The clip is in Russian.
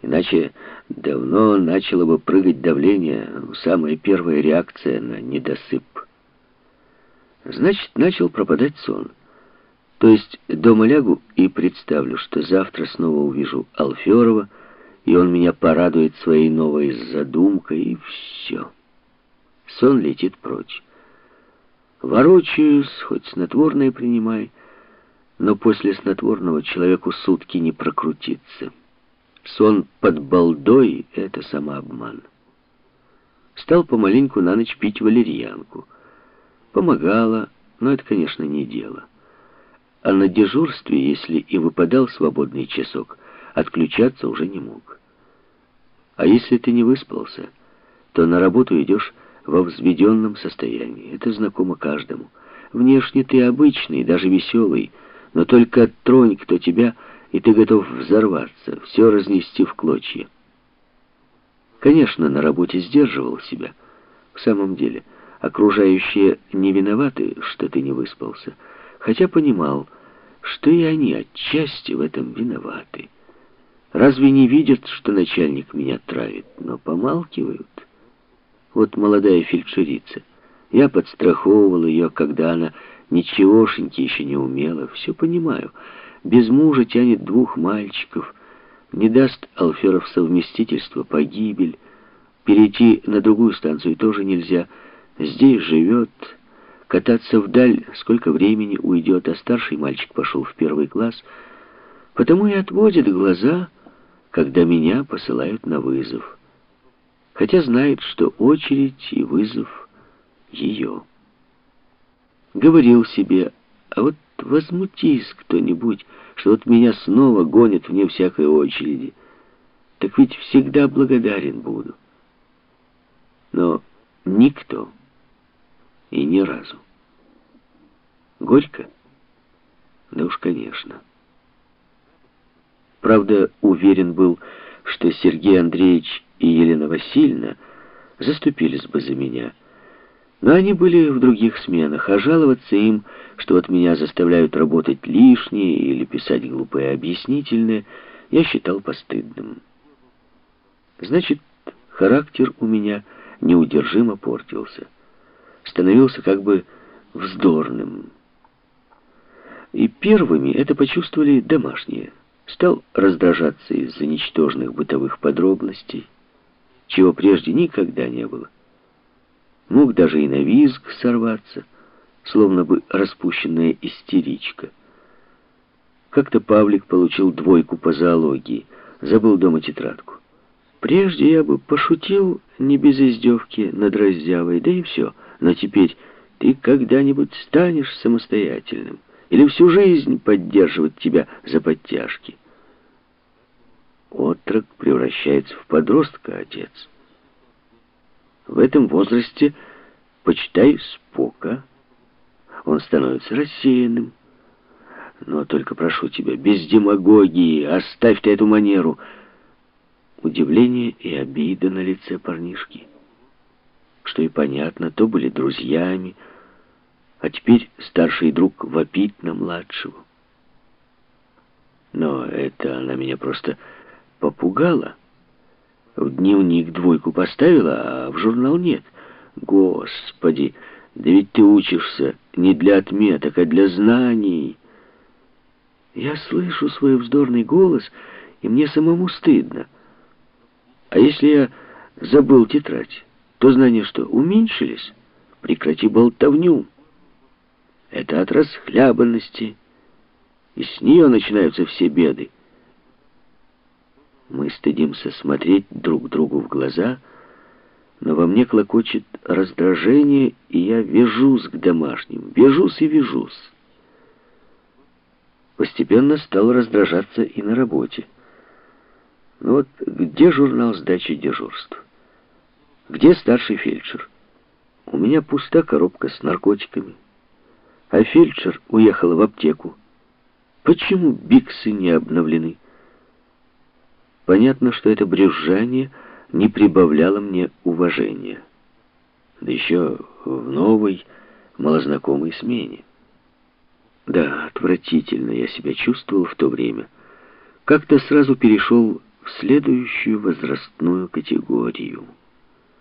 Иначе давно начало бы прыгать давление, самая первая реакция на недосып. Значит, начал пропадать сон. То есть дома лягу и представлю, что завтра снова увижу Алферова, и он меня порадует своей новой задумкой, и все. Сон летит прочь. Ворочаюсь, хоть снотворное принимай, но после снотворного человеку сутки не прокрутиться. Сон под балдой — это самообман. Стал помаленьку на ночь пить валерьянку. Помогало, но это, конечно, не дело. А на дежурстве, если и выпадал свободный часок, отключаться уже не мог. А если ты не выспался, то на работу идешь во взведенном состоянии. Это знакомо каждому. Внешне ты обычный, даже веселый, но только тронь кто тебя, и ты готов взорваться, все разнести в клочья. Конечно, на работе сдерживал себя. В самом деле, окружающие не виноваты, что ты не выспался, хотя понимал, что и они отчасти в этом виноваты. Разве не видят, что начальник меня травит, но помалкивают? Вот молодая фельдшерица. Я подстраховывал ее, когда она ничегошеньки еще не умела. Все понимаю. Без мужа тянет 2 мальчиков. Не даст Алферов совместительство — погибель. Перейти на другую станцию тоже нельзя. Здесь живет. Кататься вдаль сколько времени уйдет, а старший мальчик пошел в 1 класс. Потому и отводит глаза, когда меня посылают на вызов. Хотя знает, что очередь и вызов ее. Говорил себе, а вот возмутись кто-нибудь, что вот меня снова гонят вне всякой очереди. Так ведь всегда благодарен буду. Но никто и ни разу. Горько? Да уж, конечно. Правда, уверен был, что Сергей Андреевич и Елена Васильевна заступились бы за меня. Но они были в других сменах, а жаловаться им, что вот меня заставляют работать лишнее или писать глупые объяснительные, я считал постыдным. Значит, характер у меня неудержимо портился. Становился как бы вздорным. И первыми это почувствовали домашние. Стал раздражаться из-за ничтожных бытовых подробностей, чего прежде никогда не было. Мог даже и на визг сорваться, словно бы распущенная истеричка. Как-то Павлик получил 2 по зоологии, забыл дома тетрадку. Прежде я бы пошутил не без издевки над раззявой, да и все. Но теперь ты когда-нибудь станешь самостоятельным? Или всю жизнь поддерживать тебя за подтяжки? Отрок превращается в подростка, отец. В этом возрасте, почитай, Спока, он становится рассеянным. Но только прошу тебя, без демагогии, оставь ты эту манеру. Удивление и обида на лице парнишки. Что и понятно, то были друзьями, а теперь старший друг вопит на младшего. Но это она меня просто попугала. В дневник 2 поставила, а в журнал нет. Господи, да ведь ты учишься не для отметок, а для знаний. Я слышу свой вздорный голос, и мне самому стыдно. А если я забыл тетрадь, то знания что, уменьшились? Прекрати болтовню. Это от расхлябанности, и с нее начинаются все беды. Мы стыдимся смотреть друг другу в глаза, но во мне клокочет раздражение, и я вяжусь к домашним, вяжусь и вяжусь. Постепенно стал раздражаться и на работе. Ну вот где журнал сдачи дежурств? Где старший фельдшер? У меня пуста коробка с наркотиками. А фельдшер уехала в аптеку. Почему биксы не обновлены? Понятно, что это брюзжание не прибавляло мне уважения. Да еще в новой, малознакомой смене. Да, отвратительно я себя чувствовал в то время. Как-то сразу перешел в следующую возрастную категорию.